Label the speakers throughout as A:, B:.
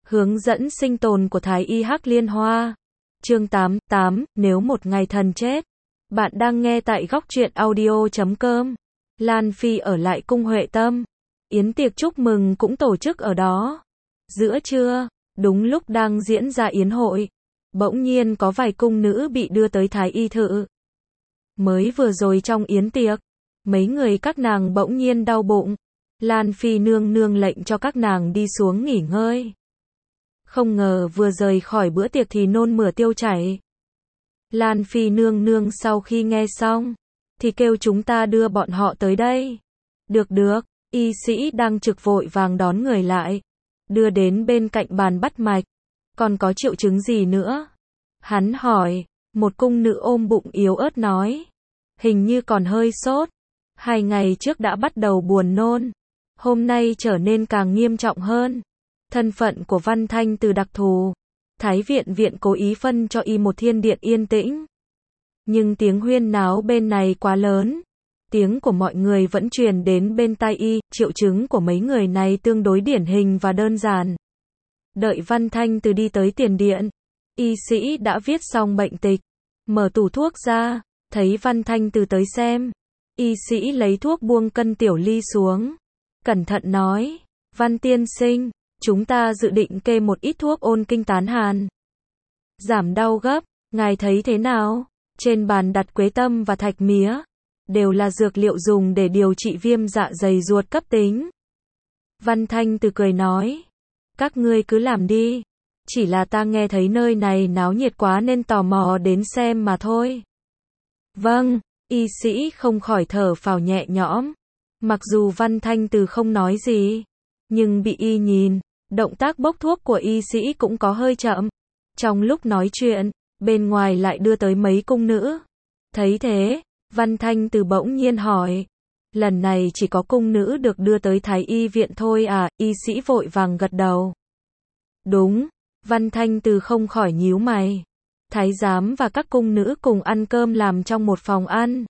A: Hướng dẫn sinh tồn của Thái y Hắc Liên Hoa. Chương 88, nếu một ngày thần chết. Bạn đang nghe tại góc truyện audio.com. Lan Phi ở lại cung Huệ Tâm. Yến tiệc chúc mừng cũng tổ chức ở đó. Giữa trưa, đúng lúc đang diễn ra yến hội, bỗng nhiên có vài cung nữ bị đưa tới Thái y thự. Mới vừa rồi trong yến tiệc, mấy người các nàng bỗng nhiên đau bụng. Lan Phi nương nương lệnh cho các nàng đi xuống nghỉ ngơi. Không ngờ vừa rời khỏi bữa tiệc thì nôn mửa tiêu chảy. Lan Phi nương nương sau khi nghe xong, thì kêu chúng ta đưa bọn họ tới đây. Được, y sĩ đang trực vội vàng đón người lại. Đưa đến bên cạnh bàn bắt mạch. Còn có triệu chứng gì nữa? Hắn hỏi, một cung nữ ôm bụng yếu ớt nói. Hình như còn hơi sốt. 2 ngày trước đã bắt đầu buồn nôn. Hôm nay trở nên càng nghiêm trọng hơn. Thân phận của Văn Thanh Từ đặc thù. Thái viện cố ý phân cho y một thiên điện yên tĩnh. Nhưng tiếng huyên náo bên này quá lớn. Tiếng của mọi người vẫn truyền đến bên tai y, triệu chứng của mấy người này tương đối điển hình và đơn giản. Đợi Văn Thanh Từ đi tới tiền điện, y sĩ đã viết xong bệnh tịch, mở tủ thuốc ra, thấy Văn Thanh Từ tới xem. Y sĩ lấy thuốc buông cân tiểu ly xuống, cẩn thận nói, Văn tiên sinh, chúng ta dự định kê một ít thuốc ôn kinh tán hàn, giảm đau gấp, ngài thấy thế nào? Trên bàn đặt quế tâm và thạch mía, đều là dược liệu dùng để điều trị viêm dạ dày ruột cấp tính. Văn Thanh Từ cười nói, các ngươi cứ làm đi, chỉ là ta nghe thấy nơi này náo nhiệt quá nên tò mò đến xem mà thôi. Vâng, y sĩ không khỏi thở phào nhẹ nhõm. Mặc dù Văn Thanh Từ không nói gì, nhưng bị y nhìn, động tác bốc thuốc của y sĩ cũng có hơi chậm. Trong lúc nói chuyện, bên ngoài lại đưa tới mấy cung nữ. Thấy thế, Văn Thanh Từ bỗng nhiên hỏi, lần này chỉ có cung nữ được đưa tới Thái y viện thôi à? Y sĩ vội vàng gật đầu. Đúng, Văn Thanh Từ không khỏi nhíu mày. Thái giám và các cung nữ cùng ăn cơm làm trong một phòng ăn.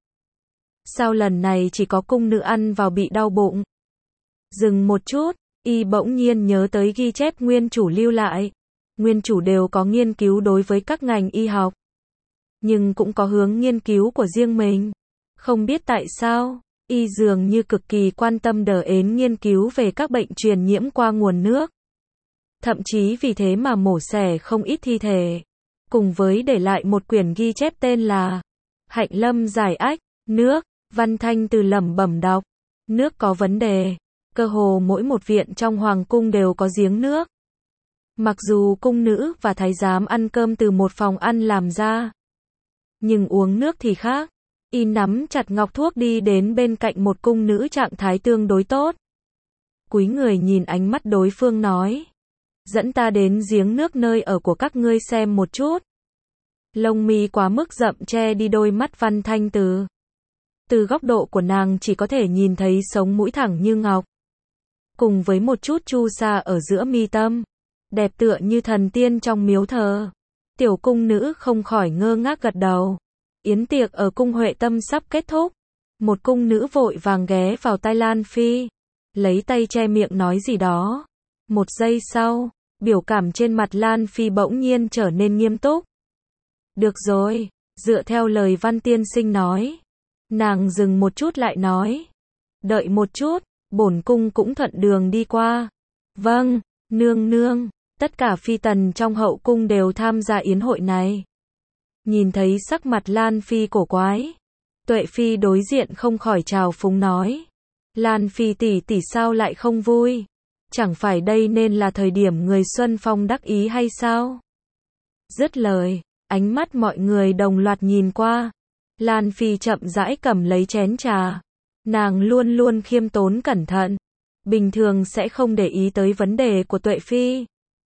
A: Sao lần này chỉ có cung nữ ăn vào bị đau bụng? Dừng một chút, y bỗng nhiên nhớ tới ghi chép nguyên chủ lưu lại. Nguyên chủ đều có nghiên cứu đối với các ngành y học, nhưng cũng có hướng nghiên cứu của riêng mình. Không biết tại sao, y dường như cực kỳ quan tâm đến nghiên cứu về các bệnh truyền nhiễm qua nguồn nước. Thậm chí vì thế mà mổ xẻ không ít thi thể, cùng với để lại một quyển ghi chép tên là Hạnh Lâm Giải Ách. Nước, Văn Thanh Từ lẩm bẩm đọc, nước có vấn đề. Cơ hồ mỗi một viện trong hoàng cung đều có giếng nước. Mặc dù cung nữ và thái giám ăn cơm từ một phòng ăn làm ra, nhưng uống nước thì khác. Y nắm chặt ngọc thuốc đi đến bên cạnh một cung nữ trạng thái tương đối tốt. Cúi người nhìn ánh mắt đối phương nói, dẫn ta đến giếng nước nơi ở của các ngươi xem một chút. Lông mi quá mức rậm che đi đôi mắt Văn Thanh Từ. Từ góc độ của nàng chỉ có thể nhìn thấy sống mũi thẳng như ngọc, cùng với một chút chu sa ở giữa mi tâm, đẹp tựa như thần tiên trong miếu thờ. Tiểu cung nữ không khỏi ngơ ngác gật đầu. Yến tiệc ở cung Huệ Tâm sắp kết thúc. Một cung nữ vội vàng ghé vào tai Lan Phi, lấy tay che miệng nói gì đó. Một giây sau, biểu cảm trên mặt Lan Phi bỗng nhiên trở nên nghiêm túc. Được rồi, dựa theo lời Văn tiên sinh nói. Nàng dừng một chút lại nói, đợi một chút, bổn cung cũng thuận đường đi qua. Vâng, nương nương. Tất cả phi tần trong hậu cung đều tham gia yến hội này. Nhìn thấy sắc mặt Lan Phi cổ quái, Tuệ Phi đối diện không khỏi trào phúng nói, Lan Phi tỷ tỷ sao lại không vui? Chẳng phải đây nên là thời điểm người xuân phong đắc ý hay sao? Dứt lời, ánh mắt mọi người đồng loạt nhìn qua. Lan Phi chậm rãi cầm lấy chén trà. Nàng luôn luôn khiêm tốn cẩn thận, bình thường sẽ không để ý tới vấn đề của Tuệ Phi.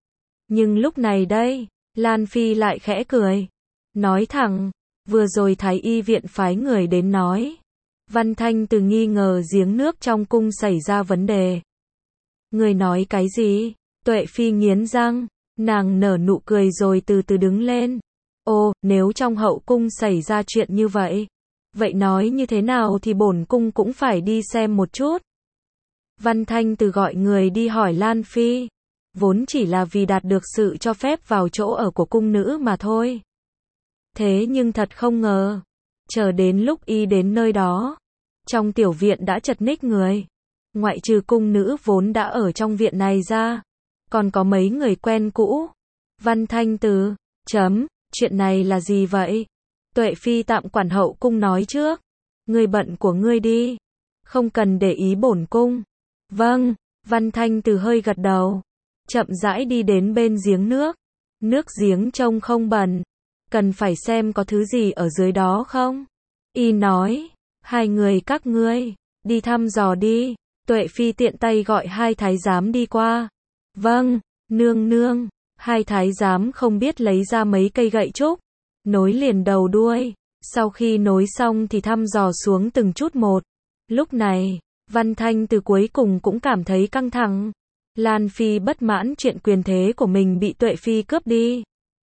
A: Nhưng lúc này đây, Lan Phi lại khẽ cười, nói thẳng, vừa rồi Thái y viện phái người đến nói, Văn Thanh Từ nghi ngờ giếng nước trong cung xảy ra vấn đề. Người nói cái gì? Tuệ Phi nghiến răng, nàng nở nụ cười rồi từ từ đứng lên. Ồ, nếu trong hậu cung xảy ra chuyện như vậy, vậy nói như thế nào thì bổn cung cũng phải đi xem một chút. Văn Thanh Từ gọi người đi hỏi Lan Phi. vốn chỉ là vì đạt được sự cho phép vào chỗ ở của cung nữ mà thôi. Thế nhưng thật không ngờ, chờ đến lúc y đến nơi đó, trong tiểu viện đã chật ních người. Ngoại trừ cung nữ vốn đã ở trong viện này ra, còn có mấy người quen cũ. Văn Thanh Từ, chuyện này là gì vậy? Tuệ Phi tạm quản hậu cung nói trước. Ngươi bận của ngươi đi, không cần để ý bổn cung. Vâng, Văn Thanh Từ hơi gật đầu, chậm rãi đi đến bên giếng nước. Nước giếng trông không bẩn, cần phải xem có thứ gì ở dưới đó không? Y nói, hai người các ngươi, đi thăm dò đi. Tuệ Phi tiện tay gọi hai thái giám đi qua. Vâng, nương nương. Hai thái giám không biết lấy ra mấy cây gậy trúc, nối liền đầu đuôi. Sau khi nối xong thì thăm dò xuống từng chút một. Lúc này, Văn Thanh Từ cuối cùng cũng cảm thấy căng thẳng. Lan Phi bất mãn chuyện quyền thế của mình bị Tuệ Phi cướp đi.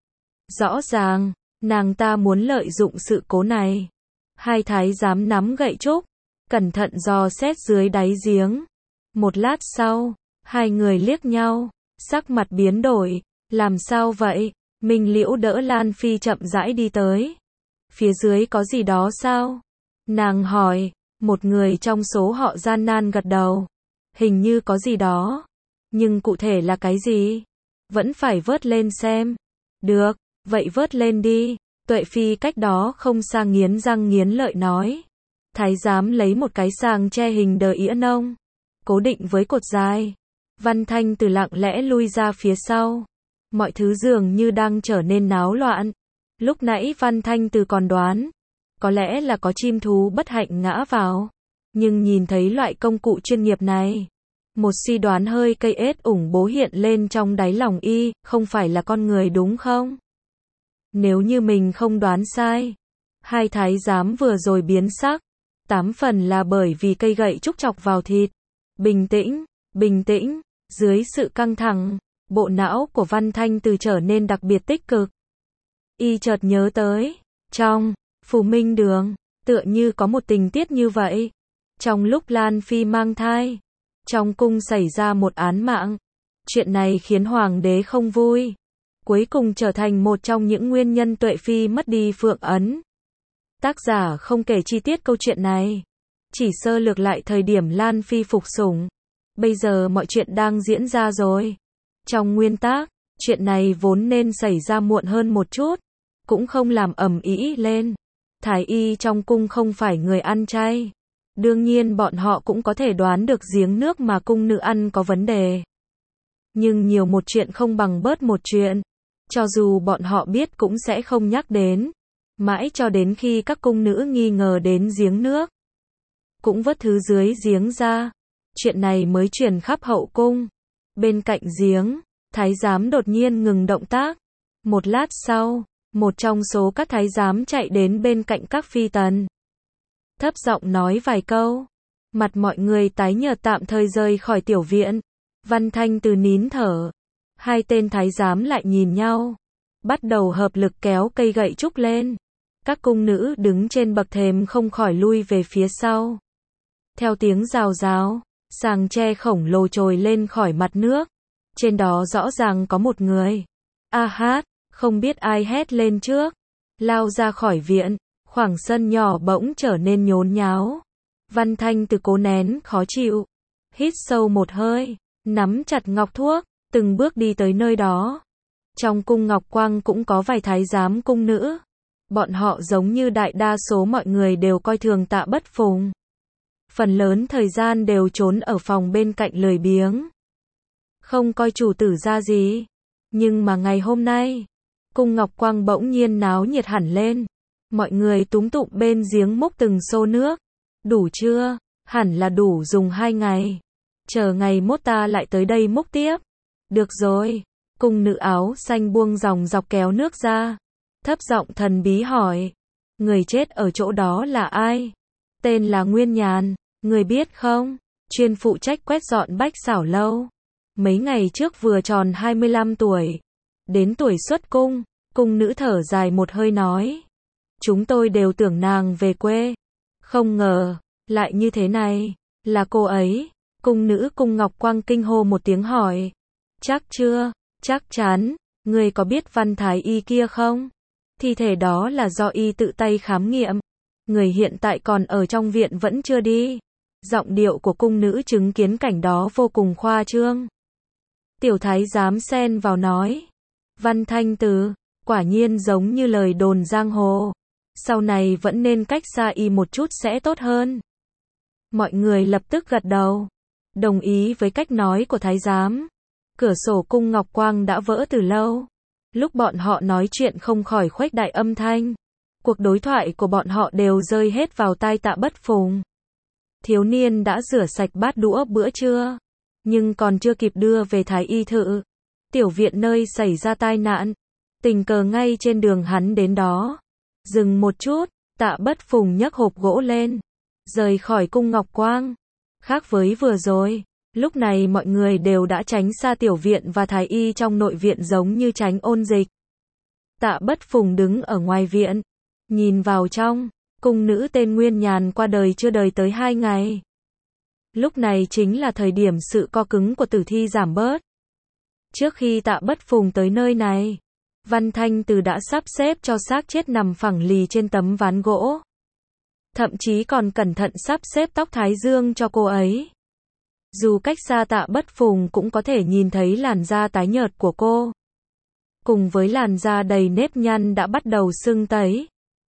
A: Rõ ràng, nàng ta muốn lợi dụng sự cố này. Hai thái giám nắm gậy trúc, cẩn thận dò xét dưới đáy giếng. Một lát sau, hai người liếc nhau, sắc mặt biến đổi. Làm sao vậy? Minh Liễu đỡ Lan Phi chậm rãi đi tới. Phía dưới có gì đó sao? Nàng hỏi. Một người trong số họ gian nan gật đầu. Hình như có gì đó. Nhưng cụ thể là cái gì? Vẫn phải vớt lên xem. Được, vậy vớt lên đi. Tuệ Phi cách đó không xa nghiến răng nghiến lợi nói. Thái giám lấy một cái sàng che hình đờ ĩa nông, cố định với cột dài. Văn Thanh Từ lặng lẽ lui ra phía sau. Mọi thứ dường như đang trở nên náo loạn. Lúc nãy Văn Thanh Từ còn đoán, có lẽ là có chim thú bất hạnh ngã vào. Nhưng nhìn thấy loại công cụ chuyên nghiệp này, một suy đoán hơi cây ết ủng bố hiện lên trong đáy lòng y, không phải là con người đúng không? Nếu như mình không đoán sai, hai thái giám vừa rồi biến sắc, 8 phần là bởi vì cây gậy trúc chọc vào thịt. Bình tĩnh, dưới sự căng thẳng, bộ não của Văn Thanh Từ trở nên đặc biệt tích cực. Y chợt nhớ tới, trong Phù Minh Đường, tựa như có một tình tiết như vậy. Trong lúc Lan Phi mang thai, trong cung xảy ra một án mạng. Chuyện này khiến hoàng đế không vui, cuối cùng trở thành một trong những nguyên nhân Tuệ Phi mất đi Phượng Ấn. Tác giả không kể chi tiết câu chuyện này, chỉ sơ lược lại thời điểm Lan Phi phục sủng. Bây giờ mọi chuyện đang diễn ra rồi. Trong nguyên tác, chuyện này vốn nên xảy ra muộn hơn một chút, cũng không làm ầm ĩ lên. Thái y trong cung không phải người ăn chay. Đương nhiên bọn họ cũng có thể đoán được giếng nước mà cung nữ ăn có vấn đề. Nhưng nhiều một chuyện không bằng bớt một chuyện. Cho dù bọn họ biết cũng sẽ không nhắc đến. Mãi cho đến khi các cung nữ nghi ngờ đến giếng nước, cũng vớt thứ dưới giếng ra. Chuyện này mới truyền khắp hậu cung. Bên cạnh giếng, thái giám đột nhiên ngừng động tác. Một lát sau, một trong số các thái giám chạy đến bên cạnh các phi tần, thấp giọng nói vài câu. Mặt mọi người tái nhợt tạm thời rời khỏi tiểu viện. Văn Thanh Từ nín thở. Hai tên thái giám lại nhìn nhau, bắt đầu hợp lực kéo cây gậy trúc lên. Các cung nữ đứng trên bậc thềm không khỏi lui về phía sau. Theo tiếng rào rào, sàng tre khổng lồ trồi lên khỏi mặt nước. Trên đó rõ ràng có một người. A hát, không biết ai hét lên trước, lao ra khỏi viện. Khoảng sân nhỏ bỗng trở nên nhốn nháo. Văn Thanh Từ cố nén khó chịu, hít sâu một hơi, nắm chặt ngọc thuốc, từng bước đi tới nơi đó. Trong cung Ngọc Quang cũng có vài thái giám cung nữ. Bọn họ giống như đại đa số mọi người đều coi thường Tạ Bất Phùng. Phần lớn thời gian đều trốn ở phòng bên cạnh lười biếng, không coi chủ tử ra gì. Nhưng mà ngày hôm nay, cung Ngọc Quang bỗng nhiên náo nhiệt hẳn lên. Mọi người túm tụm bên giếng múc từng xô nước. Đủ chưa? Hẳn là đủ dùng 2 ngày. Chờ ngày mốt ta lại tới đây múc tiếp. Được rồi. Cung nữ áo xanh buông dòng dọc kéo nước ra. Thấp giọng thần bí hỏi. Người chết ở chỗ đó là ai? Tên là Nguyên Nhàn. Người biết không? Chuyên phụ trách quét dọn Bách Xảo Lâu. Mấy ngày trước vừa tròn 25 tuổi. Đến tuổi xuất cung. Cung nữ thở dài một hơi nói. Chúng tôi đều tưởng nàng về quê. Không ngờ, lại như thế này. Là cô ấy. Cung nữ cung Ngọc Quang kinh hô một tiếng hỏi. Chắc chưa? Chắc chắn. Ngươi có biết Văn Thái Y kia không? Thi thể đó là do y tự tay khám nghiệm. Người hiện tại còn ở trong viện vẫn chưa đi. Giọng điệu của cung nữ chứng kiến cảnh đó vô cùng khoa trương. Tiểu thái giám xen vào nói. Văn Thanh Từ, quả nhiên giống như lời đồn giang hồ. Sau này vẫn nên cách xa y một chút sẽ tốt hơn. Mọi người lập tức gật đầu. Đồng ý với cách nói của thái giám. Cửa sổ cung Ngọc Quang đã vỡ từ lâu. Lúc bọn họ nói chuyện không khỏi khuếch đại âm thanh. Cuộc đối thoại của bọn họ đều rơi hết vào tai Tạ Bất Phùng. Thiếu niên đã rửa sạch bát đũa bữa trưa, nhưng còn chưa kịp đưa về thái y thự. Tiểu viện nơi xảy ra tai nạn, tình cờ ngay trên đường hắn đến đó. Dừng một chút, Tạ Bất Phùng nhấc hộp gỗ lên, rời khỏi cung Ngọc Quang. Khác với vừa rồi, lúc này mọi người đều đã tránh xa tiểu viện và thái y trong nội viện giống như tránh ôn dịch. Tạ Bất Phùng đứng ở ngoài viện, nhìn vào trong. Cung nữ tên Nguyên Nhàn qua đời chưa đời tới 2 ngày. Lúc này chính là thời điểm sự co cứng của tử thi giảm bớt. Trước khi Tạ Bất Phùng tới nơi này, Văn Thanh Từ đã sắp xếp cho xác chết nằm phẳng lì trên tấm ván gỗ. Thậm chí còn cẩn thận sắp xếp tóc thái dương cho cô ấy. Dù cách xa Tạ Bất Phùng cũng có thể nhìn thấy làn da tái nhợt của cô. Cùng với làn da đầy nếp nhăn đã bắt đầu sưng tấy.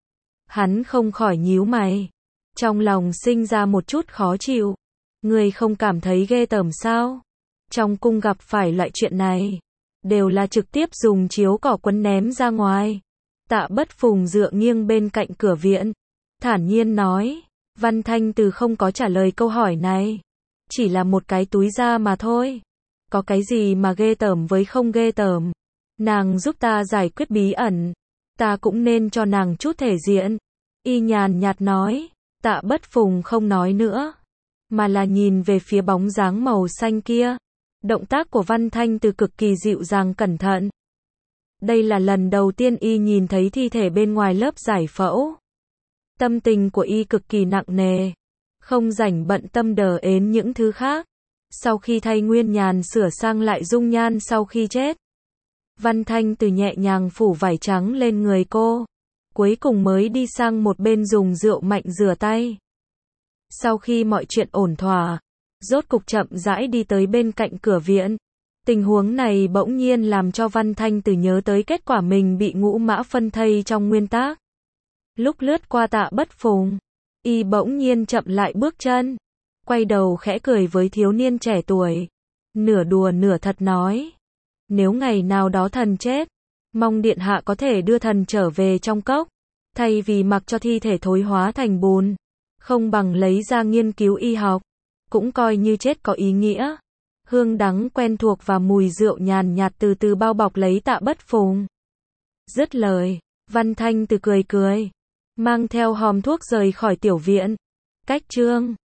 A: Hắn không khỏi nhíu mày. Trong lòng sinh ra một chút khó chịu. Người không cảm thấy ghê tởm sao? Trong cung gặp phải loại chuyện này, đều là trực tiếp dùng chiếu cỏ quấn ném ra ngoài. Tạ Bất Phùng dựa nghiêng bên cạnh cửa viện, thản nhiên nói. Văn Thanh Từ không có trả lời câu hỏi này. Chỉ là một cái túi da mà thôi. Có cái gì mà ghê tởm với không ghê tởm? Nàng giúp ta giải quyết bí ẩn. Ta cũng nên cho nàng chút thể diện. Y nhàn nhạt nói. Tạ Bất Phùng không nói nữa, mà là nhìn về phía bóng dáng màu xanh kia. Động tác của Văn Thanh Từ cực kỳ dịu dàng cẩn thận. Đây là lần đầu tiên y nhìn thấy thi thể bên ngoài lớp giải phẫu. Tâm tình của y cực kỳ nặng nề, không rảnh bận tâm đờ ến những thứ khác. Sau khi thay Nguyên Nhàn sửa sang lại dung nhan sau khi chết, Văn Thanh Từ nhẹ nhàng phủ vải trắng lên người cô, cuối cùng mới đi sang một bên dùng rượu mạnh rửa tay. Sau khi mọi chuyện ổn thỏa, rốt cục chậm rãi đi tới bên cạnh cửa viện. Tình huống này bỗng nhiên làm cho Văn Thanh Từ nhớ tới kết quả mình bị ngũ mã phân thây trong nguyên tác. Lúc lướt qua Tạ Bất Phùng, y bỗng nhiên chậm lại bước chân, quay đầu khẽ cười với thiếu niên trẻ tuổi, nửa đùa nửa thật nói. Nếu ngày nào đó thần chết, mong điện hạ có thể đưa thần trở về trong cốc, thay vì mặc cho thi thể thối hóa thành bùn, không bằng lấy ra nghiên cứu y học, cũng coi như chết có ý nghĩa. Hương đắng quen thuộc và mùi rượu nhàn nhạt từ từ bao bọc lấy Tạ Bất Phùng. Dứt lời, Văn Thanh Từ cười cười, mang theo hòm thuốc rời khỏi tiểu viện. Cách chương